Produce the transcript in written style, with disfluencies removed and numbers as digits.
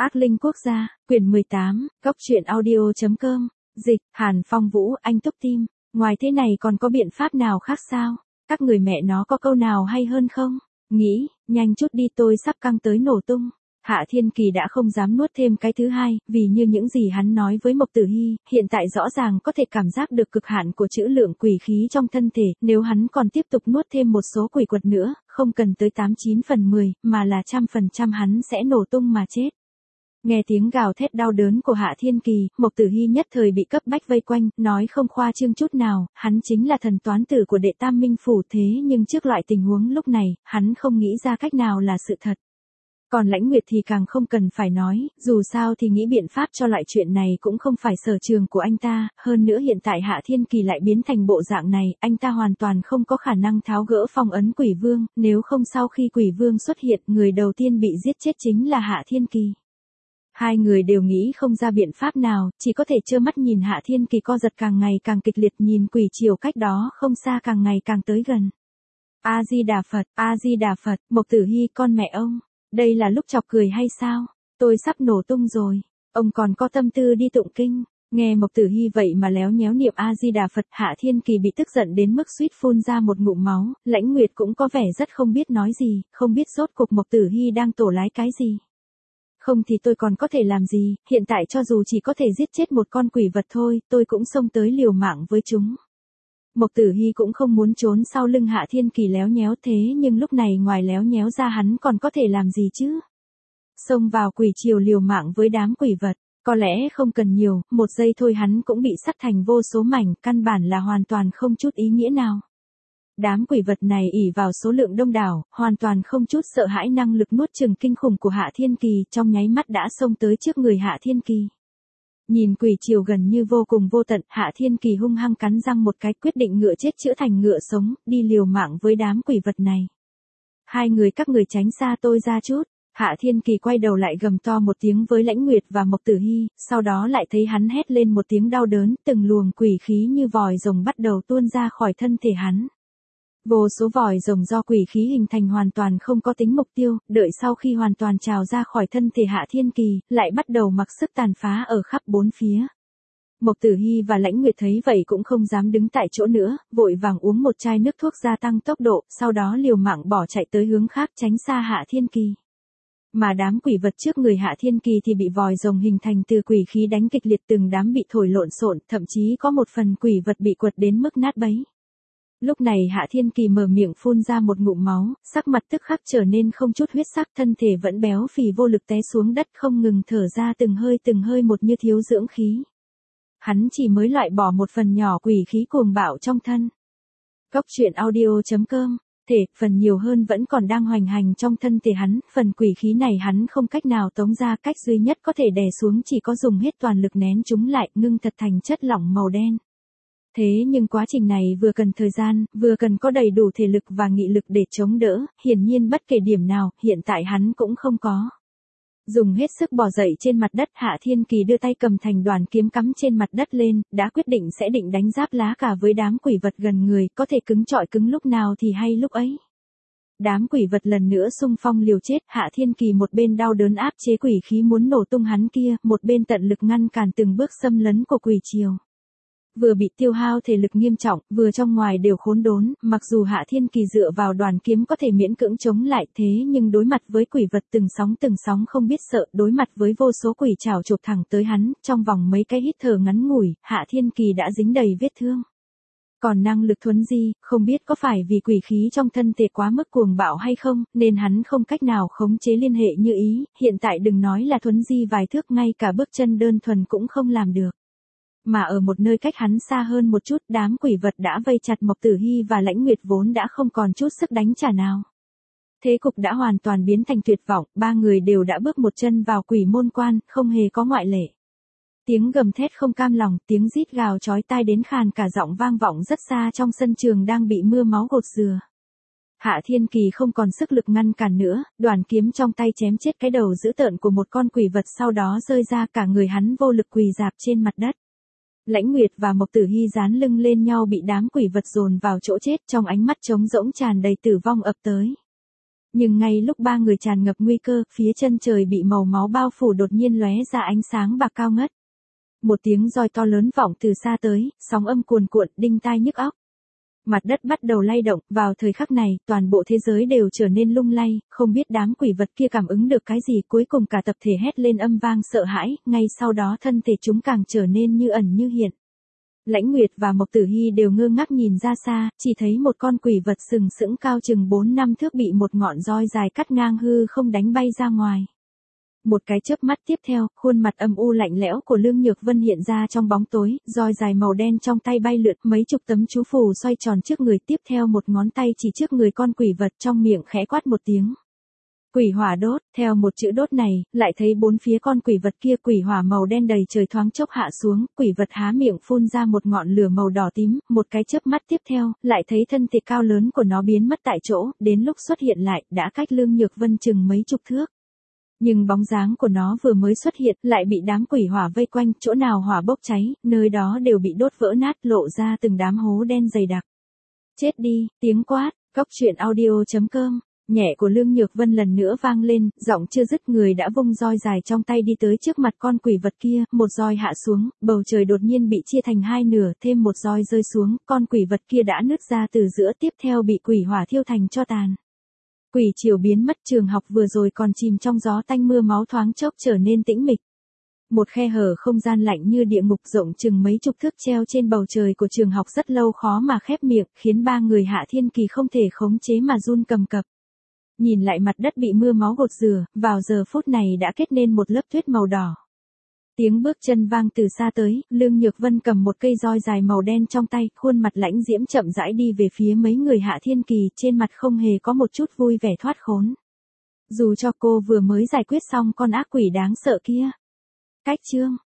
Ác linh quốc gia, quyển 18, góc truyện audio.com, dịch, Hàn Phong Vũ, anh Túc Tim. Ngoài thế này còn có biện pháp nào khác sao? Các người mẹ nó có câu nào hay hơn không? Nghĩ, nhanh chút đi tôi sắp căng tới nổ tung. Hạ Thiên Kỳ đã không dám nuốt thêm cái thứ hai, vì như những gì hắn nói với Mộc Tử Hi, hiện tại rõ ràng có thể cảm giác được cực hạn của trữ lượng quỷ khí trong thân thể, nếu hắn còn tiếp tục nuốt thêm một số quỷ quật nữa, không cần tới 89 phần 10, mà là 100% hắn sẽ nổ tung mà chết. Nghe tiếng gào thét đau đớn của Hạ Thiên Kỳ, Mộc Tử Hi nhất thời bị cấp bách vây quanh, nói không khoa trương chút nào, hắn chính là thần toán tử của đệ Tam Minh Phủ, thế nhưng trước loại tình huống lúc này, hắn không nghĩ ra cách nào là sự thật. Còn Lãnh Nguyệt thì càng không cần phải nói, dù sao thì nghĩ biện pháp cho loại chuyện này cũng không phải sở trường của anh ta, hơn nữa hiện tại Hạ Thiên Kỳ lại biến thành bộ dạng này, anh ta hoàn toàn không có khả năng tháo gỡ phong ấn Quỷ Vương, nếu không sau khi Quỷ Vương xuất hiện, người đầu tiên bị giết chết chính là Hạ Thiên Kỳ. Hai người đều nghĩ không ra biện pháp nào, chỉ có thể trơ mắt nhìn Hạ Thiên Kỳ co giật càng ngày càng kịch liệt, nhìn quỷ triều cách đó không xa càng ngày càng tới gần. A-di-đà Phật, A-di-đà Phật, Mộc Tử Hi con mẹ ông, đây là lúc chọc cười hay sao? Tôi sắp nổ tung rồi, ông còn có tâm tư đi tụng kinh. Nghe Mộc Tử Hi vậy mà léo nhéo niệm A-di-đà Phật, Hạ Thiên Kỳ bị tức giận đến mức suýt phun ra một ngụm máu, Lãnh Nguyệt cũng có vẻ rất không biết nói gì, không biết rốt cuộc Mộc Tử Hi đang tổ lái cái gì. Không thì tôi còn có thể làm gì, hiện tại cho dù chỉ có thể giết chết một con quỷ vật thôi, tôi cũng xông tới liều mạng với chúng. Mộc Tử Hi cũng không muốn trốn sau lưng Hạ Thiên Kỳ léo nhéo thế nhưng lúc này ngoài léo nhéo ra hắn còn có thể làm gì chứ? Xông vào quỷ triều liều mạng với đám quỷ vật, có lẽ không cần nhiều, một giây thôi hắn cũng bị sắt thành vô số mảnh, căn bản là hoàn toàn không chút ý nghĩa nào. Đám quỷ vật này ỷ vào số lượng đông đảo, hoàn toàn không chút sợ hãi năng lực nuốt chửng kinh khủng của Hạ Thiên Kỳ, trong nháy mắt đã xông tới trước người Hạ Thiên Kỳ. Nhìn quỷ triều gần như vô cùng vô tận, Hạ Thiên Kỳ hung hăng cắn răng một cái, quyết định ngựa chết chữa thành ngựa sống, đi liều mạng với đám quỷ vật này. Hai người các người tránh xa tôi ra chút. Hạ Thiên Kỳ quay đầu lại gầm to một tiếng với Lãnh Nguyệt và Mộc Tử Hi, sau đó lại thấy hắn hét lên một tiếng đau đớn, từng luồng quỷ khí như vòi rồng bắt đầu tuôn ra khỏi thân thể hắn. Vô số vòi rồng do quỷ khí hình thành hoàn toàn không có tính mục tiêu, đợi sau khi hoàn toàn trào ra khỏi thân thể Hạ Thiên Kỳ, lại bắt đầu mặc sức tàn phá ở khắp bốn phía. Mộc Tử Hi và Lãnh Nguyệt thấy vậy cũng không dám đứng tại chỗ nữa, vội vàng uống một chai nước thuốc gia tăng tốc độ, sau đó liều mạng bỏ chạy tới hướng khác tránh xa Hạ Thiên Kỳ. Mà đám quỷ vật trước người Hạ Thiên Kỳ thì bị vòi rồng hình thành từ quỷ khí đánh kịch liệt, từng đám bị thổi lộn xộn, thậm chí có một phần quỷ vật bị quật đến mức nát bấy. Lúc này Hạ Thiên Kỳ mở miệng phun ra một ngụm máu, sắc mặt tức khắc trở nên không chút huyết sắc, thân thể vẫn béo phì vô lực té xuống đất, không ngừng thở ra từng hơi một như thiếu dưỡng khí. Hắn chỉ mới loại bỏ một phần nhỏ quỷ khí cuồng bạo trong thân. Góc truyện audio.com, phần nhiều hơn vẫn còn đang hoành hành trong thân thể hắn, phần quỷ khí này hắn không cách nào tống ra, cách duy nhất có thể đè xuống chỉ có dùng hết toàn lực nén chúng lại, ngưng thật thành chất lỏng màu đen. Thế nhưng quá trình này vừa cần thời gian, vừa cần có đầy đủ thể lực và nghị lực để chống đỡ, hiển nhiên bất kể điểm nào, hiện tại hắn cũng không có. Dùng hết sức bò dậy trên mặt đất, Hạ Thiên Kỳ đưa tay cầm thành đoàn kiếm cắm trên mặt đất lên, đã quyết định sẽ định đánh giáp lá cả với đám quỷ vật gần người, có thể cứng trọi cứng lúc nào thì hay lúc ấy. Đám quỷ vật lần nữa xung phong liều chết, Hạ Thiên Kỳ một bên đau đớn áp chế quỷ khí muốn nổ tung hắn kia, một bên tận lực ngăn cản từng bước xâm lấn của quỷ triều. Vừa bị tiêu hao thể lực nghiêm trọng, vừa trong ngoài đều khốn đốn, mặc dù Hạ Thiên Kỳ dựa vào đoàn kiếm có thể miễn cưỡng chống lại, thế nhưng đối mặt với quỷ vật từng sóng không biết sợ, đối mặt với vô số quỷ trảo chộp thẳng tới hắn, trong vòng mấy cái hít thở ngắn ngủi, Hạ Thiên Kỳ đã dính đầy vết thương. Còn năng lực thuấn di, không biết có phải vì quỷ khí trong thân thể quá mức cuồng bạo hay không, nên hắn không cách nào khống chế liên hệ như ý, hiện tại đừng nói là thuấn di vài thước, ngay cả bước chân đơn thuần cũng không làm được. Mà ở một nơi cách hắn xa hơn một chút, đám quỷ vật đã vây chặt Mộc Tử Hi và Lãnh Nguyệt vốn đã không còn chút sức đánh trả nào. Thế cục đã hoàn toàn biến thành tuyệt vọng, ba người đều đã bước một chân vào quỷ môn quan, không hề có ngoại lệ. Tiếng gầm thét không cam lòng, tiếng rít gào chói tai đến khàn cả giọng vang vọng rất xa trong sân trường đang bị mưa máu gột rửa. Hạ Thiên Kỳ không còn sức lực ngăn cản nữa, đoàn kiếm trong tay chém chết cái đầu dữ tợn của một con quỷ vật, sau đó rơi ra, cả người hắn vô lực quỳ rạp trên mặt đất. Lãnh Nguyệt và Mộc Tử Hi dán lưng lên nhau bị đám quỷ vật dồn vào chỗ chết, trong ánh mắt trống rỗng tràn đầy tử vong ập tới. Nhưng ngay lúc ba người tràn ngập nguy cơ, phía chân trời bị màu máu bao phủ đột nhiên lóe ra ánh sáng bạc cao ngất. Một tiếng roi to lớn vọng từ xa tới, sóng âm cuồn cuộn, đinh tai nhức óc. Mặt đất bắt đầu lay động, vào thời khắc này, toàn bộ thế giới đều trở nên lung lay, không biết đám quỷ vật kia cảm ứng được cái gì, cuối cùng cả tập thể hét lên âm vang sợ hãi, ngay sau đó thân thể chúng càng trở nên như ẩn như hiện. Lãnh Nguyệt và Mộc Tử Hy đều ngơ ngác nhìn ra xa, chỉ thấy một con quỷ vật sừng sững cao chừng 4-5 thước bị một ngọn roi dài cắt ngang hư không đánh bay ra ngoài. Một cái chớp mắt tiếp theo, khuôn mặt âm u lạnh lẽo của Lương Nhược Vân hiện ra trong bóng tối, roi dài màu đen trong tay bay lượn, mấy chục tấm chú phù xoay tròn trước người, tiếp theo một ngón tay chỉ trước người con quỷ vật, trong miệng khẽ quát một tiếng. Quỷ hỏa đốt, theo một chữ đốt này, lại thấy bốn phía con quỷ vật kia quỷ hỏa màu đen đầy trời thoáng chốc hạ xuống, quỷ vật há miệng phun ra một ngọn lửa màu đỏ tím, một cái chớp mắt tiếp theo, lại thấy thân thể cao lớn của nó biến mất tại chỗ, đến lúc xuất hiện lại, đã cách Lương Nhược Vân chừng mấy chục thước. Nhưng bóng dáng của nó vừa mới xuất hiện, lại bị đám quỷ hỏa vây quanh, chỗ nào hỏa bốc cháy, nơi đó đều bị đốt vỡ nát, lộ ra từng đám hố đen dày đặc. Chết đi, tiếng quát, goctruyện.audio.com. Nhẹ của Lương Nhược Vân lần nữa vang lên, giọng chưa dứt người đã vung roi dài trong tay đi tới trước mặt con quỷ vật kia, một roi hạ xuống, bầu trời đột nhiên bị chia thành hai nửa, thêm một roi rơi xuống, con quỷ vật kia đã nứt ra từ giữa, tiếp theo bị quỷ hỏa thiêu thành tro tàn. Quỷ triều biến mất, trường học vừa rồi còn chìm trong gió tanh mưa máu thoáng chốc trở nên tĩnh mịch. Một khe hở không gian lạnh như địa ngục rộng chừng mấy chục thước treo trên bầu trời của trường học rất lâu khó mà khép miệng, khiến ba người Hạ Thiên Kỳ không thể khống chế mà run cầm cập. Nhìn lại mặt đất bị mưa máu gột rửa, vào giờ phút này đã kết nên một lớp tuyết màu đỏ. Tiếng bước chân vang từ xa tới, Lương Nhược Vân cầm một cây roi dài màu đen trong tay, khuôn mặt lãnh diễm chậm rãi đi về phía mấy người Hạ Thiên Kỳ, trên mặt không hề có một chút vui vẻ thoát khốn. Dù cho cô vừa mới giải quyết xong con ác quỷ đáng sợ kia. Cách chương.